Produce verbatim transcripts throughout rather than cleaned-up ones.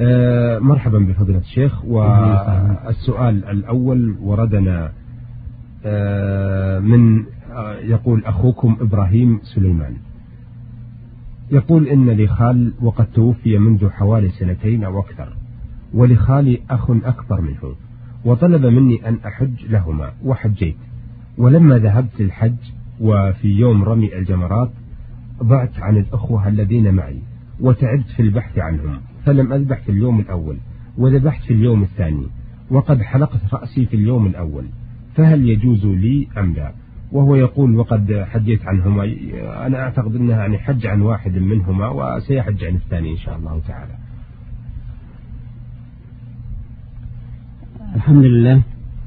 آه مرحبا بفضيلة الشيخ. والسؤال الأول وردنا آه من آه يقول أخوكم إبراهيم سليمان، يقول إن لي خال وقد توفي منذ حوالي سنتين أو أكثر، ولخالي أخ أكبر منه، وطلب مني أن أحج لهما وحجيت، ولما ذهبت الحج وفي يوم رمي الجمرات ضعت عن الأخوة الذين معي وتعبت في البحث عنهم، فلم أذبح في اليوم الأول وذبحت في اليوم الثاني، وقد حلقت رأسي في اليوم الأول، فهل يجوز لي أم لا؟ وهو يقول وقد حجيت عنهما، أنا أعتقد أنها يعني حج عن واحد منهما وسيحج عن الثاني إن شاء الله تعالى. الحمد لله.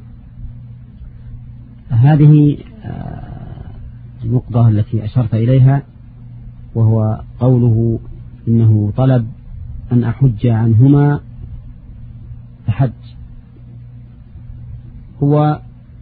هذه النقطة التي أشرت إليها، وهو قوله إنه طلب أن أحج عنهما فحج، هو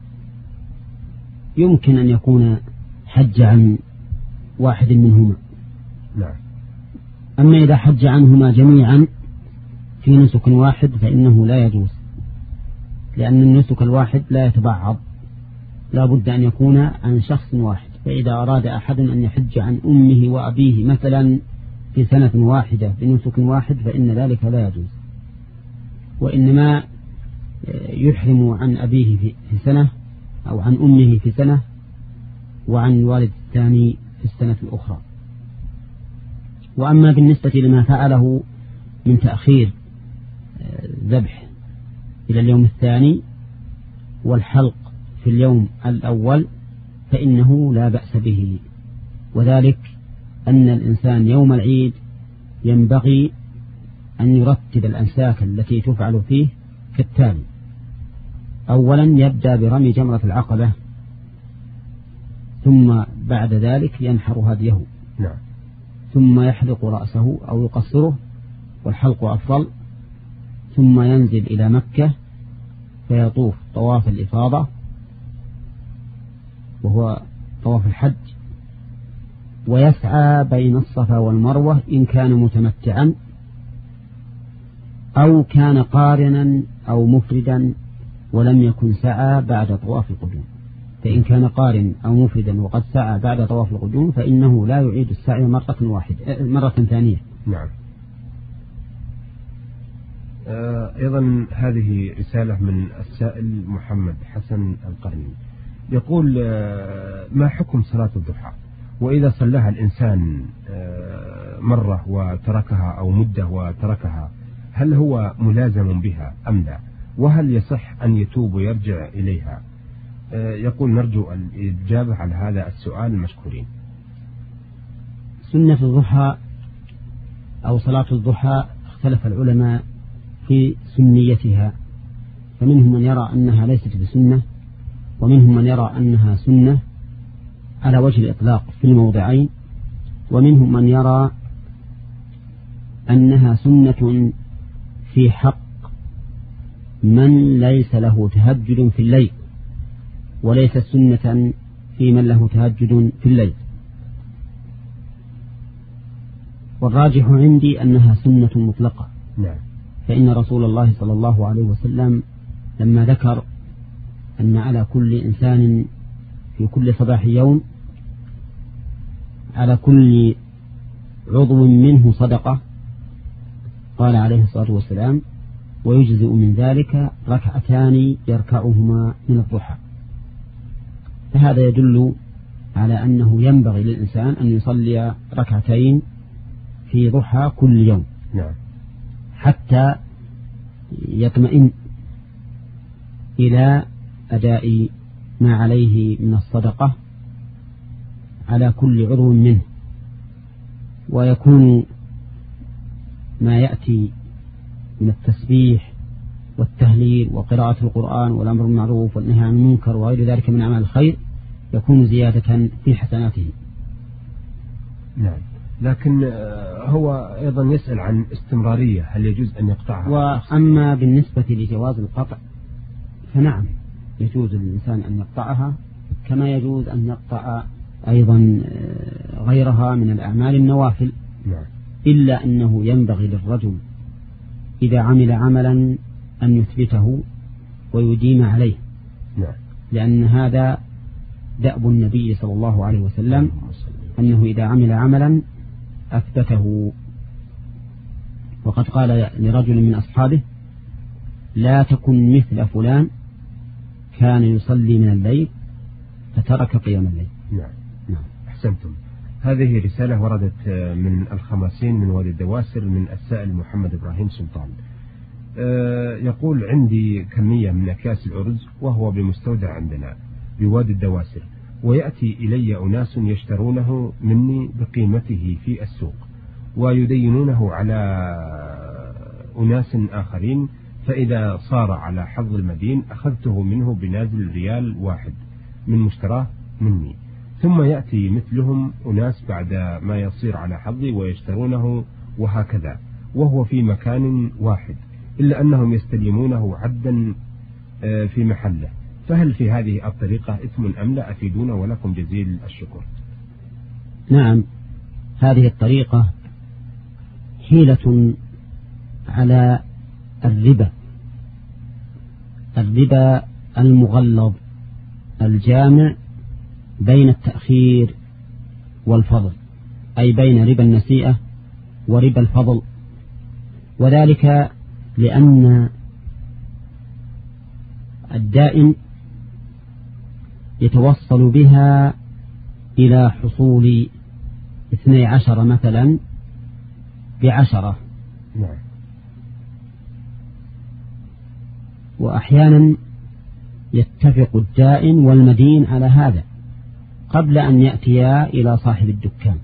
يمكن أن يكون حج عن واحد منهما. نعم. أما إذا حج عنهما جميعا في نسك واحد فإنه لا يجوز، لأن النسك الواحد لا يتبعض، لا بد أن يكون عن شخص واحد. فإذا أراد أحد أن يحج عن أمه وأبيه مثلا في سنة واحدة بنسك واحد فإن ذلك لا يجوز، وإنما يحرم عن أبيه في سنة أو عن أمه في سنة وعن الوالد الثاني في السنة الأخرى. وأما بالنسبة لما فعله من تأخير ذبح إلى اليوم الثاني والحلق في اليوم الأول فإنه لا بأس به، وذلك أن الإنسان يوم العيد ينبغي أن يرتب الأنساك التي تفعل فيه كالتالي: أولا يبدأ برمي جمرة العقبة، ثم بعد ذلك ينحر هديه، نعم. ثم يحلق رأسه أو يقصره والحلق أفضل، ثم ينزل إلى مكة فيطوف طواف الإفاضة وهو طواف الحج، ويسعى بين الصفا والمروة إن كان متمتعا أو كان قارنا أو مفردا ولم يكن سعى بعد طواف القدوم. فإن كان قارن أو مفردا وقد سعى بعد طواف القدوم فإنه لا يعيد السعي مرة واحدة مرة ثانية. نعم. أيضا هذه رسالة من السائل محمد حسن القرني، يقول ما حكم صلاة الضحى، وإذا صلىها الإنسان مرة وتركها أو مدة وتركها هل هو ملازم بها أم لا؟ وهل يصح أن يتوب ويرجع إليها؟ يقول نرجو الإجابة على هذا السؤال مشكورين. سنة الضحى أو صلاة الضحى اختلف العلماء في سنيتها، فمنهم من يرى أنها ليست بسنة، ومنهم من يرى أنها سنة على وجه الإطلاق في الموضعين، ومنهم من يرى أنها سنة في حق من ليس له تهجد في الليل، وليس سنة في من له تهجد في الليل. والراجح عندي أنها سنة مطلقة. نعم. فإن رسول الله صلى الله عليه وسلم لما ذكر أن على كل إنسان في كل صباح يوم على كل عضو منه صدقة، قال عليه الصلاة والسلام: ويجزئ من ذلك ركعتان يركعهما من الضحى. فهذا يدل على أنه ينبغي للإنسان أن يصلي ركعتين في ضحى كل يوم. نعم. حتى يطمئن إلى أداء ما عليه من الصدقة على كل عضو منه، ويكون ما يأتي من التسبيح والتهليل وقراءة القرآن والأمر بالمعروف والنهي عن المنكر وغير ذلك من أعمال الخير يكون زيادة في حسناته. نعم. لكن هو أيضا يسأل عن استمرارية، هل يجوز أن يقطعها؟ وأما بالنسبة لجواز القطع فنعم يجوز للإنسان أن يقطعها، كما يجوز أن يقطع أيضا غيرها من الأعمال النوافل. نعم. إلا أنه ينبغي للرجل إذا عمل عملا أن يثبته ويديم عليه، نعم. لأن هذا دأب النبي صلى الله عليه وسلم، أنه إذا عمل عملا أثبته. وقد قال لرجل من أصحابه: لا تكن مثل فلان كان يصلي من الليل فترك قيام الليل. نعم. نعم. أحسنتم. هذه رسالة وردت من الخماسين من وادي الدواسر من السائل محمد إبراهيم سلطان. يقول: عندي كمية من أكياس الأرز وهو بمستودع عندنا بوادي الدواسر، ويأتي إلي أناس يشترونه مني بقيمته في السوق ويدينونه على أناس آخرين، فإذا صار على حظ المدين أخذته منه بنازل ريال واحد من مشتراه مني، ثم يأتي مثلهم أناس بعد ما يصير على حظي ويشترونه، وهكذا وهو في مكان واحد، إلا أنهم يستلمونه عدا في محله. فهل في هذه الطريقة إثم أم لا؟ أفيدونا ولكم جزيل الشكر. نعم، هذه الطريقة حيلة على الربا، الربا المغلظ الجامع بين التأخير والفضل، أي بين ربا النسيئة وربا الفضل، وذلك لأن الدائن يتوصل بها إلى حصول اثني عشر مثلا بعشرة، نعم. وأحيانا يتفق الدائن والمدين على هذا قبل أن يأتيا إلى صاحب الدكان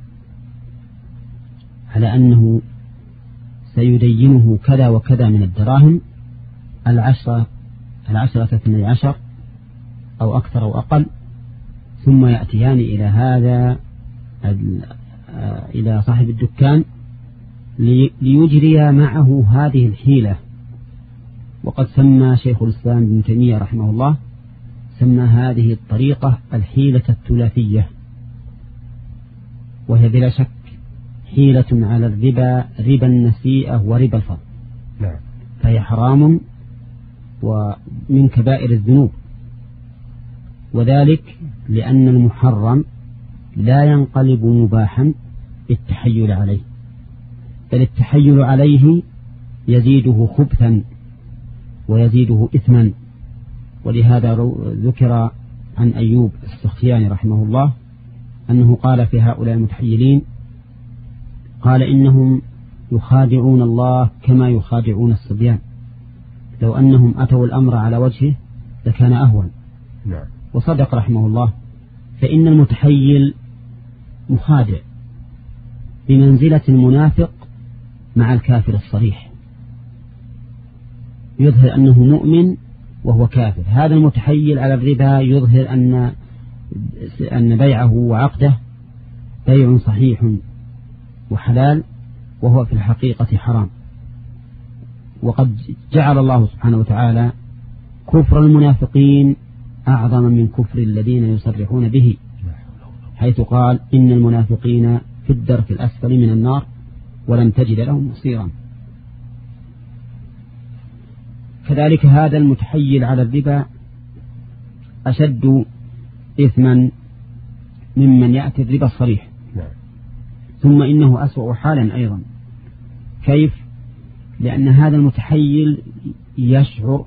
على أنه سيدينه كذا وكذا من الدراهم، العشرة العشرة اثني عشر أو أكثر أو أقل، ثم يأتيان إلى هذا إلى صاحب الدكان ليجري معه هذه الحيلة. وقد سمى شيخ الإسلام ابن تيمية رحمه الله سمى هذه الطريقة الحيلة الثلاثية، وهي بلا شك حيلة على الربا، ربا النسيئة وربا الفضل، نعم. فهي حرام ومن كبائر الذنوب، وذلك لأن المحرم لا ينقلب مباحا بالتحيل عليه، بل التحيل عليه يزيده خبثا ويزيده إثما. ولهذا ذكر عن أيوب السختياني رحمه الله أنه قال في هؤلاء المتحيلين، قال: إنهم يخادعون الله كما يخادعون الصبيان، لو أنهم أتوا الأمر على وجهه لكان أهون. نعم. وصدق رحمه الله، فإن المتحيل مخادع بمنزلة المنافق مع الكافر الصريح، يظهر أنه مؤمن وهو كافر. هذا المتحيل على الربا يظهر أن أن بيعه وعقده بيع صحيح وحلال، وهو في الحقيقة حرام. وقد جعل الله سبحانه وتعالى كفر المنافقين أعظم من كفر الذين يصرحون به، حيث قال: إن المنافقين في الدرك الأسفل من النار ولن تجد لهم نصيرا. كذلك هذا المتحيل على الربا أشد إثما ممن يأتي الربا الصريح، ثم إنه أسوأ حالا أيضا. كيف؟ لأن هذا المتحيل يشعر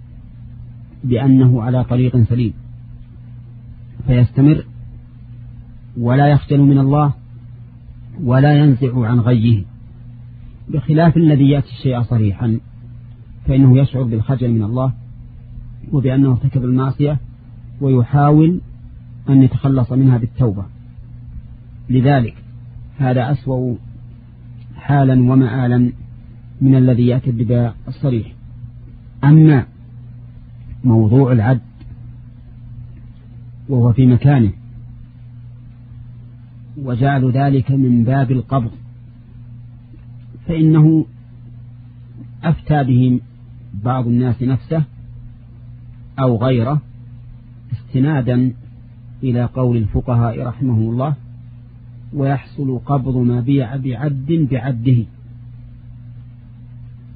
بأنه على طريق سليم فيستمر ولا يخجل من الله ولا ينزع عن غيه، بخلاف الذي يأتي الشيء صريحا فإنه يشعر بالخجل من الله وبأنه ارتكب المعصية ويحاول أن يتخلص منها بالتوبة. لذلك هذا أسوأ حالا ومآلا من الذي يأتي الربا الصريح. أما موضوع العد وهو في مكانه وجعل ذلك من باب القبض، فإنه أفتى به بعض الناس نفسه أو غيره استنادا إلى قول الفقهاء رحمهم الله: ويحصل قبض ما بيع بعد بعده.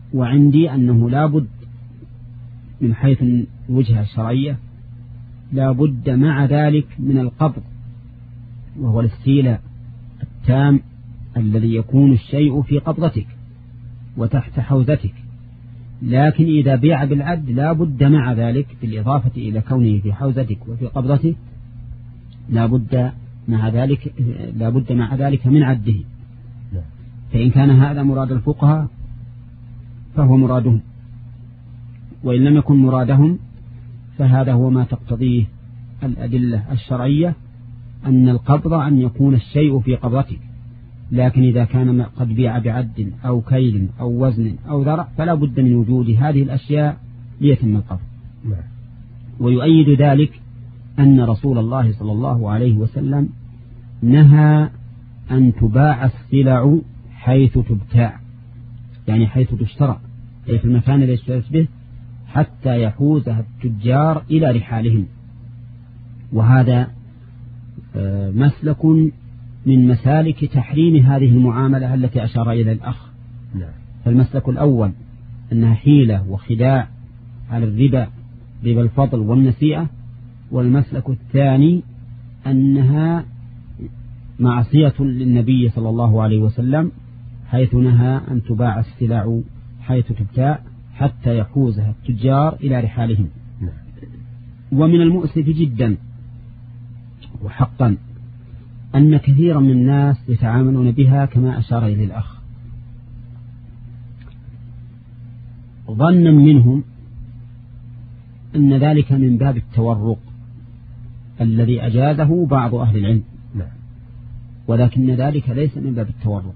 وعندي أنه لا بد من حيث الوجهة الشرعية لا بد مع ذلك من القبض، وهو الاستيلاء التام الذي يكون الشيء في قبضتك وتحت حوزتك. لكن إذا بيع بالعد لا بد مع ذلك بالإضافة إلى كونه في حوزتك وفي قبضتك لا بد مع ذلك لا بد مع ذلك من عده. فإن كان هذا مراد الفقهاء فهو مرادهم، وإن لم يكن مرادهم فهذا هو ما تقتضيه الأدلة الشرعية، أن القبض أن يكون الشيء في قبضتك. لكن إذا كان قد بيع بعد أو كيل أو وزن أو ذرع فلا بد من وجود هذه الأشياء ليتم القبض. ويؤيد ذلك أن رسول الله صلى الله عليه وسلم نهى أن تباع السلع حيث تبتاع، يعني حيث تشترى، أي في المكان الذي اشتريت به، حتى يحوزها التجار إلى رحالهم. وهذا مسلك من مسالك تحريم هذه المعاملة التي أشار إلى الأخ. فالمسلك الأول أنها حيلة وخداع على الربا، ربا الفضل والنسيئة. والمسلك الثاني أنها معصية للنبي صلى الله عليه وسلم، حيث نهى أن تباع السلع حيث تبتاع حتى يحوزها التجار إلى رحالهم. ومن المؤسف جدا وحقا أن كثيرا من الناس يتعاملون بها كما أشار إليه الأخ، ظنا منهم أن ذلك من باب التورق الذي أجازه بعض أهل العلم، ولكن ذلك ليس من باب التورق.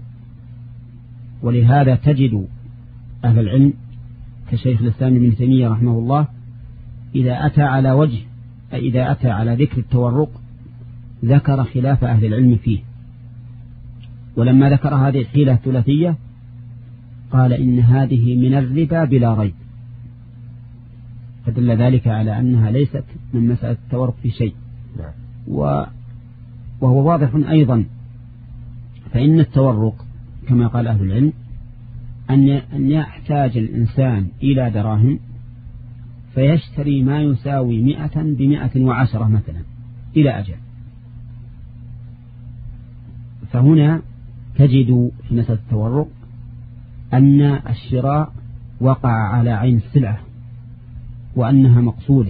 ولهذا تجد أهل العلم كشيخ الإسلام ابن تيمية رحمه الله إذا أتى على وجه إذا أتى على ذكر التورق ذكر خلاف أهل العلم فيه. ولما ذكر هذه الحيلة الثلاثية قال إن هذه من الربا بلا ريب، فدل ذلك على أنها ليست من مسألة التورق في شيء. وهو واضح أيضا، فإن التورق كما قال أهل العلم أن يحتاج الإنسان إلى دراهم فيشتري ما يساوي مئة بمئة وعشرة مثلا إلى أجل. فهنا تجد في مسألة التورق أن الشراء وقع على عين السلعة وأنها مقصودة،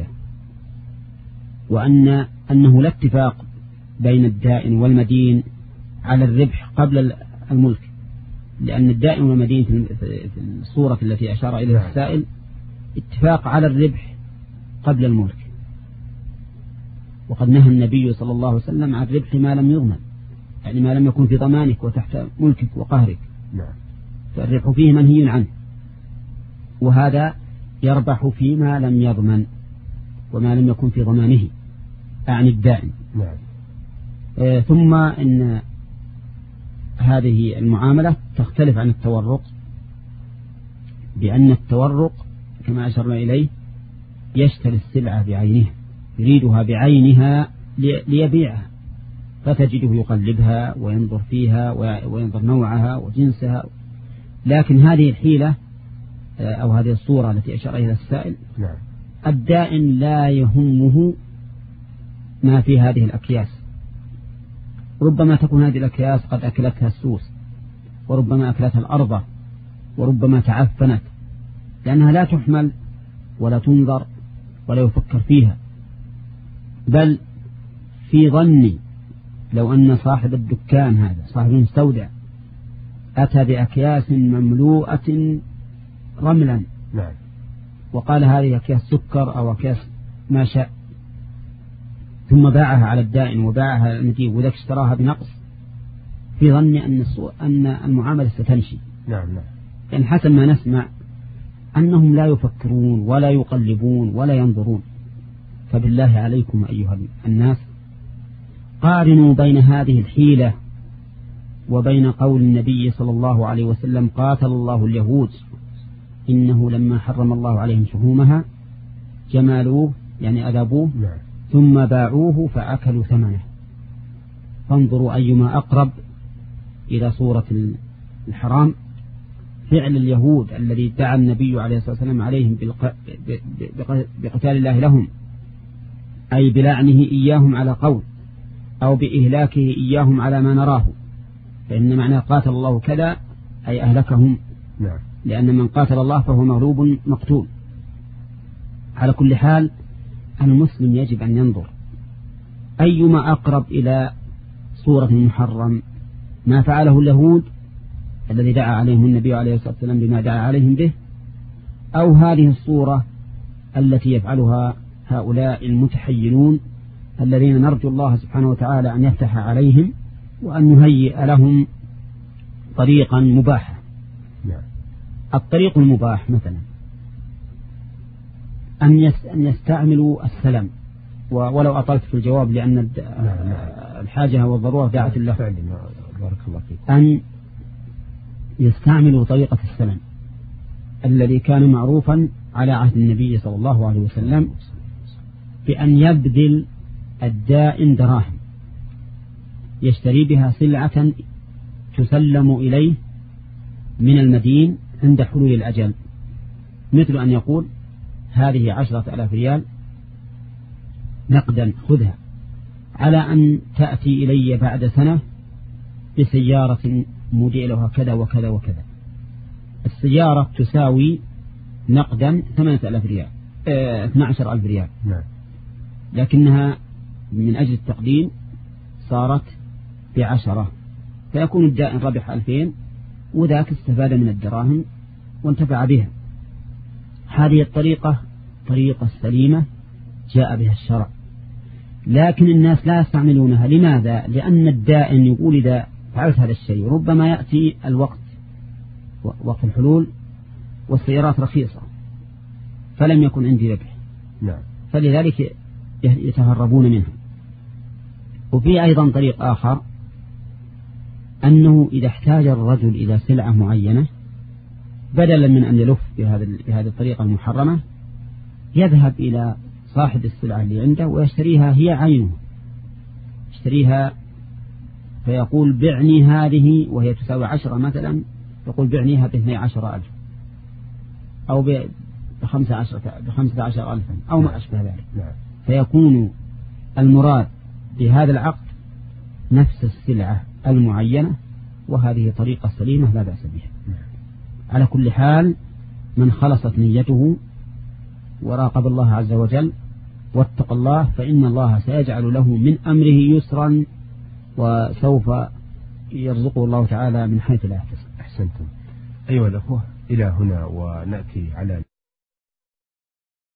وأن أنه لا اتفاق بين الدائن والمدين على الربح قبل الملك، لأن الدائن والمدين في الصورة التي أشار إليها السائل اتفاق على الربح قبل الملك. وقد نهى النبي صلى الله عليه وسلم عن الربح ما لم يضمن، يعني ما لم يكن في ضمانك وتحت ملكك وقهرك، فالربح فيه منهي عنه. وهذا يربح فيما لم يضمن وما لم يكن في ضمانه، أعني الدائن. آه ثم إن هذه المعاملة تختلف عن التورق، بأن التورق كما أشرنا إليه يشتري السلعة بعينها، يريدها بعينها ليبيعها، فتجده يقلبها وينظر فيها وينظر نوعها وجنسها. لكن هذه الحيلة أو هذه الصورة التي أشار إليها السائل الدائن لا يهمه ما في هذه الأكياس، ربما تكون هذه الأكياس قد أكلتها السوس، وربما أكلتها الأرض، وربما تعفنت، لأنها لا تحمل ولا تنظر ولا يفكر فيها. بل في ظني لو أن صاحب الدكان هذا صاحب المستودع أتى بأكياس مملوءة رملا وقال هذه أكياس سكر أو أكياس ما شاء، ثم باعها على الدائن وباعها على المدين وذاك اشتراها بنقص، في ظني أن أن المعاملة ستمشي. نعم نعم. لأن حسب ما نسمع أنهم لا يفكرون ولا يقلبون ولا ينظرون. فبالله عليكم أيها الناس قارنوا بين هذه الحيلة وبين قول النبي صلى الله عليه وسلم قاتل الله اليهود إنه لما حرم الله عليهم شحومها جمالوه يعني أذابوه ثم باعوه فأكلوا ثمنه. فانظروا أيما أقرب إلى صورة الحرام، فعل اليهود الذي دعا النبي عليه الصلاة والسلام عليهم بقتال الله لهم، أي بلعنه إياهم على قول أو بإهلاكه إياهم على ما نراه، فإن معنى قاتل الله كذا أي أهلكهم، نعم. لأن من قاتل الله فهو مغلوب مقتول. على كل حال المسلم يجب أن ينظر أيما أقرب إلى صورة محرم، ما فعله اليهود الذي دعا عليهم النبي عليه الصلاة والسلام بما دعا عليهم به، أو هذه الصورة التي يفعلها هؤلاء المتحيلون الذين نرجو الله سبحانه وتعالى أن يفتح عليهم وأن يهيئ لهم طريقا مباحا. نعم. الطريق المباح مثلا أن يستعملوا السلام، ولو أطلت في الجواب لأن الحاجة والضرورة داعت الله، بارك الله فيك، أن يستعملوا طريقة السلام الذي كان معروفا على عهد النبي صلى الله عليه وسلم، بأن يبذل الدائن دراهم يشتري بها سلعة تسلم إليه من المدين عند حلول الأجل، مثل أن يقول هذه عشرة ألاف ريال نقدا خذها على أن تأتي إلي بعد سنة بسيارة موديلها كذا وكذا وكذا. السيارة تساوي نقدا ثمانية ألاف ريال اه اثنى عشر ألف ريال، نعم. لكنها من أجل التقديم صارت بعشرة، فيكون الدائن ربح ألفين وذاك استفاد من الدراهم وانتفع بها. هذه الطريقة طريقة سليمة جاء بها الشرع، لكن الناس لا يستعملونها. لماذا؟ لأن الدائن يقول إذا فعلت هذا الشيء ربما يأتي الوقت وقت الحلول والسيارات رخيصة فلم يكن عندي ربح، نعم. فلذلك يتهربون منها. وفي أيضا طريق آخر، أنه إذا احتاج الرجل إلى سلعة معينة بدلا من أن يلف بهذه الطريقة المحرمة يذهب إلى صاحب السلعة اللي عنده ويشتريها هي عينه، يشتريها فيقول بعني هذه وهي تساوي عشرة مثلا، يقول بعنيها باثني عشر ألف أو بخمسة عشر بخمسة عشر ألفا أو ما أشبه ذلك، فيكون المراد بهذا العقد نفس السلعة المعينة، وهذه طريقة سليمة لا بأس بها. على كل حال من خلصت نيته وراقب الله عز وجل واتق الله فإن الله سيجعل له من أمره يسرا، وسوف يرزقه الله تعالى من حيث لا يحتسب. أحسنتم. أيها الأخوة، إلى هنا ونأتي على